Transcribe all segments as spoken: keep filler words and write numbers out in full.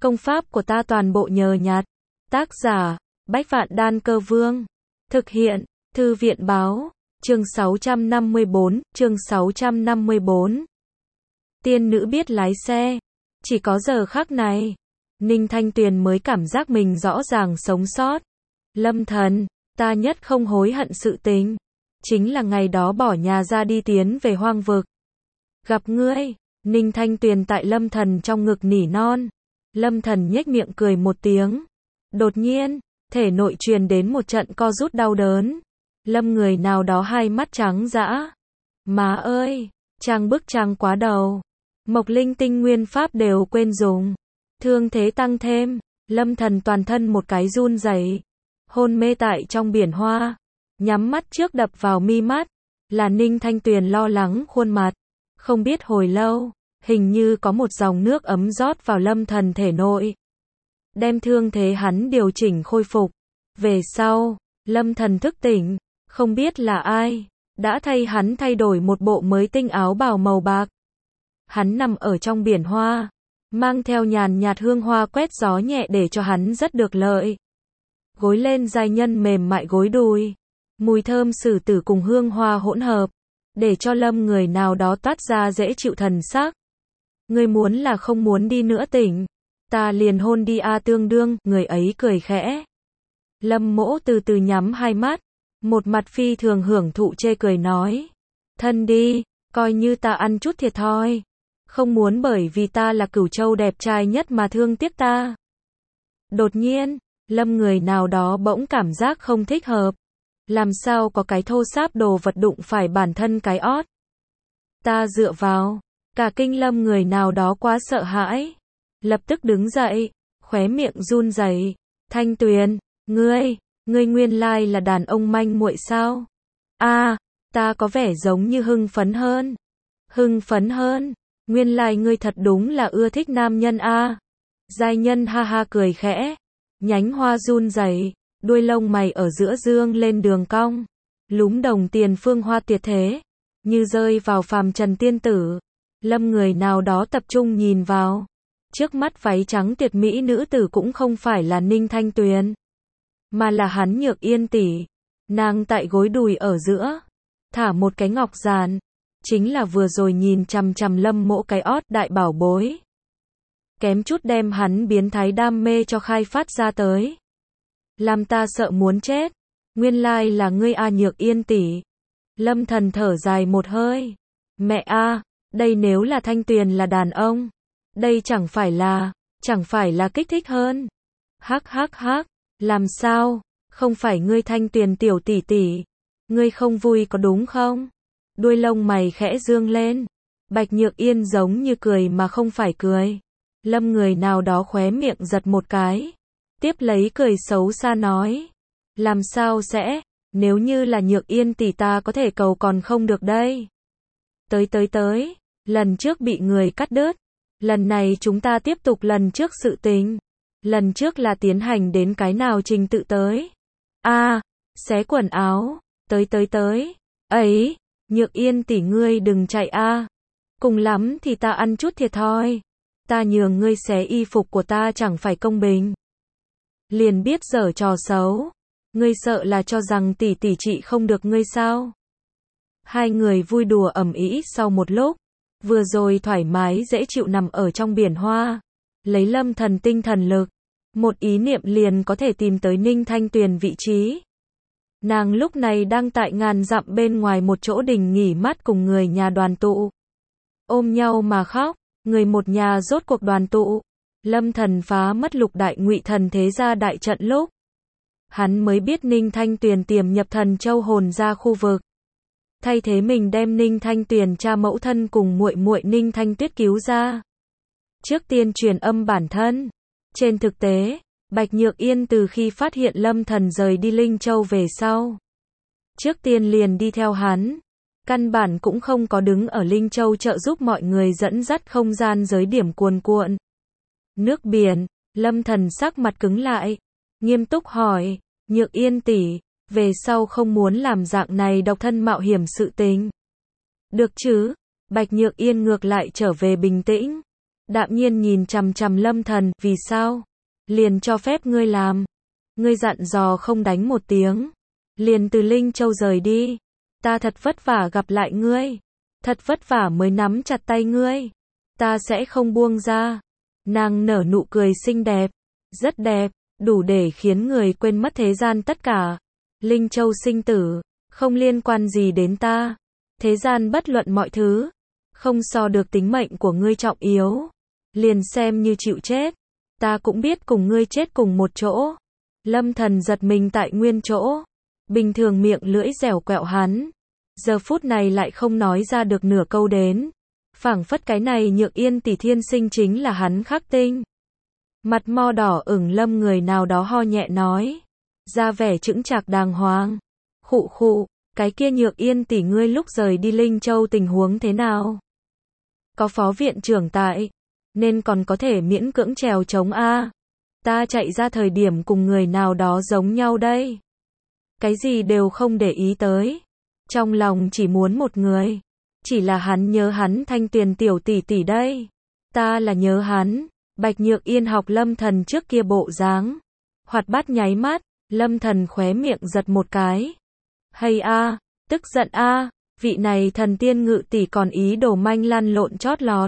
Công pháp của ta toàn bộ nhờ nhặt. Tác giả, Bách Vạn Đan Cơ Vương. Thực hiện, Thư viện Báo. Chương sáu trăm năm mươi bốn, chương sáu trăm năm mươi bốn. Tiên nữ biết lái xe. Chỉ có giờ khắc này, Ninh Thanh Tuyền mới cảm giác mình rõ ràng sống sót. Lâm Thần, ta nhất không hối hận sự tình. Chính là ngày đó bỏ nhà ra đi tiến về hoang vực. Gặp ngươi, Ninh Thanh Tuyền tại Lâm Thần trong ngực nỉ non. Lâm Thần nhếch miệng cười một tiếng. Đột nhiên, thể nội truyền đến một trận co rút đau đớn. Lâm người nào đó hai mắt trắng dã. Má ơi, trang bức trang quá đầu. Mộc linh tinh nguyên pháp đều quên dùng. Thương thế tăng thêm, Lâm Thần toàn thân một cái run rẩy, hôn mê tại trong biển hoa. Nhắm mắt trước đập vào mi mắt, là Ninh Thanh Tuyền lo lắng khuôn mặt. Không biết hồi lâu, hình như có một dòng nước ấm rót vào Lâm Thần thể nội, đem thương thế hắn điều chỉnh khôi phục. Về sau, Lâm Thần thức tỉnh, không biết là ai đã thay hắn thay đổi một bộ mới tinh áo bào màu bạc. Hắn nằm ở trong biển hoa, mang theo nhàn nhạt hương hoa quét gió nhẹ để cho hắn rất được lợi. Gối lên giai nhân mềm mại gối đùi, mùi thơm sử tử cùng hương hoa hỗn hợp, để cho Lâm người nào đó toát ra dễ chịu thần sắc. Ngươi muốn là không muốn đi nữa tỉnh, ta liền hôn đi a tương đương, người ấy cười khẽ. Lâm Mỗ từ từ nhắm hai mắt, một mặt phi thường hưởng thụ chê cười nói. Thân đi, coi như ta ăn chút thiệt thòi. Không muốn bởi vì ta là Cửu Châu đẹp trai nhất mà thương tiếc ta. Đột nhiên, Lâm người nào đó bỗng cảm giác không thích hợp. Làm sao có cái thô sáp đồ vật đụng phải bản thân cái ót. Ta dựa vào, cả kinh Lâm người nào đó quá sợ hãi. Lập tức đứng dậy, khóe miệng run rẩy. Thanh Tuyền, ngươi, ngươi nguyên lai là đàn ông manh muội sao? A, à, ta có vẻ giống như hưng phấn hơn. Hưng phấn hơn, nguyên lai ngươi thật đúng là ưa thích nam nhân a. À. Giai nhân ha ha cười khẽ, nhánh hoa run rẩy, đuôi lông mày ở giữa dương lên đường cong, lúm đồng tiền phương hoa tuyệt thế, như rơi vào phàm trần tiên tử. Lâm người nào đó tập trung nhìn vào, trước mắt váy trắng tuyệt mỹ nữ tử cũng không phải là Ninh Thanh Tuyền, mà là hắn Nhược Yên tỷ. Nàng tại gối đùi ở giữa, thả một cái ngọc giàn, chính là vừa rồi nhìn chằm chằm Lâm Mỗ cái ót đại bảo bối. Kém chút đem hắn biến thái đam mê cho khai phát ra tới. Làm ta sợ muốn chết. Nguyên lai là ngươi a Nhược Yên tỷ. Lâm Thần thở dài một hơi. Mẹ a, đây nếu là Thanh Tuyền là đàn ông, đây chẳng phải là, chẳng phải là kích thích hơn. Hắc hắc hắc, làm sao, không phải ngươi Thanh Tuyền tiểu tỷ tỷ, ngươi không vui có đúng không? Đuôi lông mày khẽ dương lên, Bạch Nhược Yên giống như cười mà không phải cười. Lâm người nào đó khóe miệng giật một cái, tiếp lấy cười xấu xa nói. Làm sao sẽ, nếu như là Nhược Yên tỷ ta có thể cầu còn không được đây. Tới tới tới, lần trước bị người cắt đứt, lần này chúng ta tiếp tục lần trước sự tình. Lần trước là tiến hành đến cái nào trình tự tới? A, à, xé quần áo, tới tới tới. Ấy, Nhược Yên tỷ ngươi đừng chạy a. À. Cùng lắm thì ta ăn chút thiệt thòi. Ta nhường ngươi xé y phục của ta chẳng phải công bình. Liền biết giở trò xấu. Ngươi sợ là cho rằng tỷ tỷ chị không được ngươi sao? Hai người vui đùa ầm ĩ sau một lúc, vừa rồi thoải mái dễ chịu nằm ở trong biển hoa, lấy Lâm Thần tinh thần lực, một ý niệm liền có thể tìm tới Ninh Thanh Tuyền vị trí. Nàng lúc này đang tại ngàn dặm bên ngoài một chỗ đình nghỉ mát cùng người nhà đoàn tụ. Ôm nhau mà khóc, người một nhà rốt cuộc đoàn tụ. Lâm Thần phá mất lục đại ngụy thần thế gia đại trận lúc, hắn mới biết Ninh Thanh Tuyền tiềm nhập Thần Châu hồn ra khu vực. Thay thế mình đem Ninh Thanh Tuyền cha mẫu thân cùng muội muội Ninh Thanh Tuyết cứu ra. Trước tiên truyền âm bản thân. Trên thực tế, Bạch Nhược Yên từ khi phát hiện Lâm Thần rời đi Linh Châu về sau, trước tiên liền đi theo hắn. Căn bản cũng không có đứng ở Linh Châu trợ giúp mọi người dẫn dắt không gian giới điểm cuồn cuộn. Nước biển, Lâm Thần sắc mặt cứng lại, nghiêm túc hỏi, Nhược Yên tỷ, về sau không muốn làm dạng này độc thân mạo hiểm sự tình. Được chứ? Bạch Nhược Yên ngược lại trở về bình tĩnh. đạm nhiên nhìn chằm chằm Lâm Thần, vì sao? Liền cho phép ngươi làm. Ngươi dặn dò không đánh một tiếng. Liền từ Linh Châu rời đi. Ta thật vất vả gặp lại ngươi. Thật vất vả mới nắm chặt tay ngươi. Ta sẽ không buông ra. Nàng nở nụ cười xinh đẹp. Rất đẹp, đủ để khiến người quên mất thế gian tất cả. Linh Châu sinh tử, không liên quan gì đến ta. Thế gian bất luận mọi thứ, không so được tính mệnh của ngươi trọng yếu. Liền xem như chịu chết, ta cũng biết cùng ngươi chết cùng một chỗ. Lâm Thần giật mình tại nguyên chỗ. Bình thường miệng lưỡi dẻo quẹo hắn, giờ phút này lại không nói ra được nửa câu đến. Phảng phất cái này Nhược Yên tỷ thiên sinh chính là hắn khắc tinh. Mặt mo đỏ ửng Lâm người nào đó ho nhẹ nói, ra vẻ chững chạc đàng hoàng. Khụ khụ, cái kia Nhược Yên tỷ ngươi lúc rời đi Linh Châu tình huống thế nào? Có phó viện trưởng tại, nên còn có thể miễn cưỡng trèo chống a. Ta chạy ra thời điểm cùng người nào đó giống nhau đây. Cái gì đều không để ý tới. Trong lòng chỉ muốn một người. Chỉ là hắn nhớ hắn Thanh Tuyền tiểu tỷ tỷ đây. Ta là nhớ hắn. Bạch Nhược Yên học Lâm Thần trước kia bộ dáng. Hoạt bát nháy mắt, Lâm Thần khóe miệng giật một cái. Hay a, tức giận a, vị này thần tiên ngự tỷ còn ý đồ manh lăn lộn chót lọt.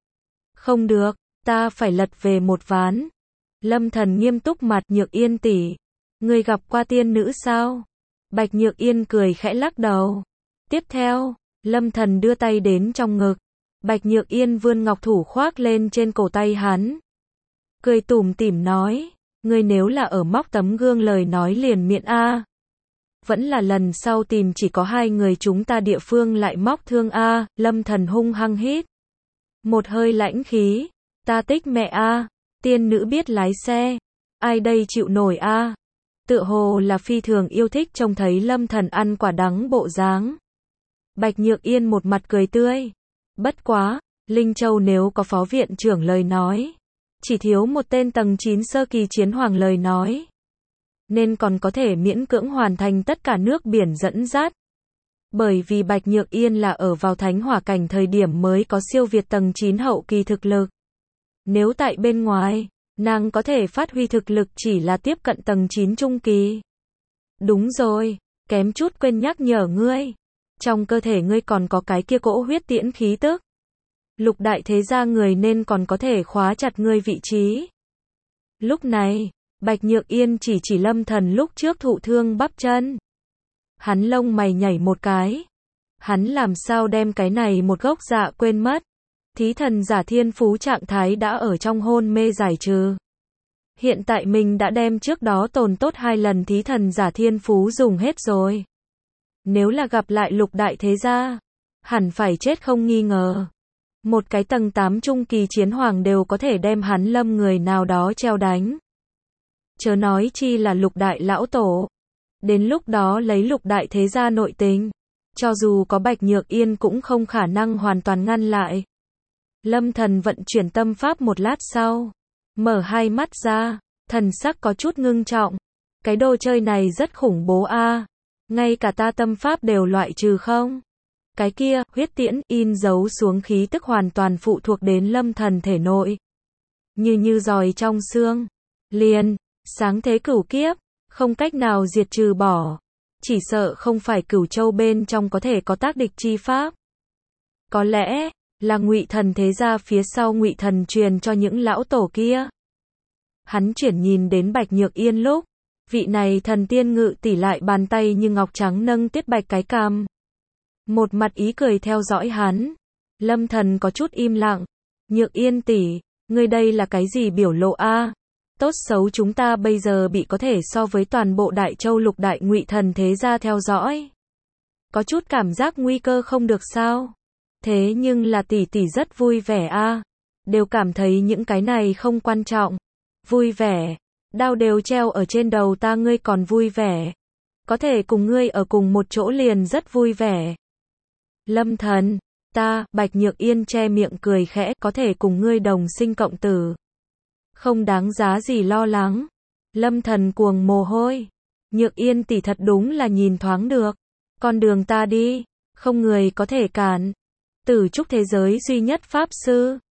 Không được, ta phải lật về một ván. Lâm Thần nghiêm túc mặt, Nhược Yên tỷ, ngươi gặp qua tiên nữ sao? Bạch Nhược Yên cười khẽ lắc đầu. Tiếp theo, Lâm Thần đưa tay đến trong ngực. Bạch Nhược Yên vươn ngọc thủ khoác lên trên cổ tay hắn. Cười tủm tỉm nói, ngươi nếu là ở móc tấm gương lời nói liền miệng a. Vẫn là lần sau tìm chỉ có hai người chúng ta địa phương lại móc thương a. Lâm Thần hung hăng hít một hơi lãnh khí. Ta tích mẹ a, tiên nữ biết lái xe, ai đây chịu nổi a. Tựa hồ là phi thường yêu thích trông thấy Lâm Thần ăn quả đắng bộ dáng. Bạch Nhược Yên một mặt cười tươi. Bất quá, Linh Châu nếu có phó viện trưởng lời nói, chỉ thiếu một tên tầng chín sơ kỳ chiến hoàng lời nói, nên còn có thể miễn cưỡng hoàn thành tất cả nước biển dẫn dắt. Bởi vì Bạch Nhược Yên là ở vào thánh hỏa cảnh thời điểm mới có siêu việt tầng chín hậu kỳ thực lực. Nếu tại bên ngoài, nàng có thể phát huy thực lực chỉ là tiếp cận tầng chín trung kỳ. Đúng rồi, kém chút quên nhắc nhở ngươi. Trong cơ thể ngươi còn có cái kia cỗ huyết tiễn khí tức. Lục đại thế gia người nên còn có thể khóa chặt ngươi vị trí. Lúc này, Bạch Nhược Yên chỉ chỉ Lâm Thần lúc trước thụ thương bắp chân. Hắn lông mày nhảy một cái. Hắn làm sao đem cái này một gốc dạ quên mất. Thí thần giả thiên phú trạng thái đã ở trong hôn mê giải trừ. Hiện tại mình đã đem trước đó tồn tốt hai lần thí thần giả thiên phú dùng hết rồi. Nếu là gặp lại lục đại thế gia, hẳn phải chết không nghi ngờ. Một cái tầng tám trung kỳ chiến hoàng đều có thể đem hắn Lâm người nào đó treo đánh. Chớ nói chi là lục đại lão tổ. Đến lúc đó lấy lục đại thế gia nội tình, cho dù có Bạch Nhược Yên cũng không khả năng hoàn toàn ngăn lại. Lâm Thần vận chuyển tâm pháp một lát sau, mở hai mắt ra, thần sắc có chút ngưng trọng. Cái đồ chơi này rất khủng bố a, ngay cả ta tâm pháp đều loại trừ không? Cái kia, huyết tiễn, in dấu xuống khí tức hoàn toàn phụ thuộc đến Lâm Thần thể nội. Như như giòi trong xương. Liền, sáng thế cửu kiếp, không cách nào diệt trừ bỏ. Chỉ sợ không phải Cửu Châu bên trong có thể có tác địch chi pháp. Có lẽ là Ngụy Thần thế gia phía sau Ngụy Thần truyền cho những lão tổ kia. Hắn chuyển nhìn đến Bạch Nhược Yên lúc, vị này thần tiên ngự tỷ lại bàn tay như ngọc trắng nâng Tiết Bạch cái cằm. Một mặt ý cười theo dõi hắn. Lâm Thần có chút im lặng. Nhược Yên tỷ, ngươi đây là cái gì biểu lộ a? Tốt xấu chúng ta bây giờ bị có thể so với toàn bộ Đại Châu lục đại Ngụy Thần thế gia theo dõi. Có chút cảm giác nguy cơ không được sao? Thế nhưng là tỷ tỷ rất vui vẻ a, đều cảm thấy những cái này không quan trọng. Vui vẻ, đao đều treo ở trên đầu ta ngươi còn vui vẻ. Có thể cùng ngươi ở cùng một chỗ liền rất vui vẻ. Lâm Thần, ta, Bạch Nhược Yên che miệng cười khẽ, có thể cùng ngươi đồng sinh cộng tử. Không đáng giá gì lo lắng. Lâm Thần cuồng mồ hôi. Nhược Yên tỷ thật đúng là nhìn thoáng được. Con đường ta đi, không người có thể cản. Tử trúc thế giới duy nhất pháp sư.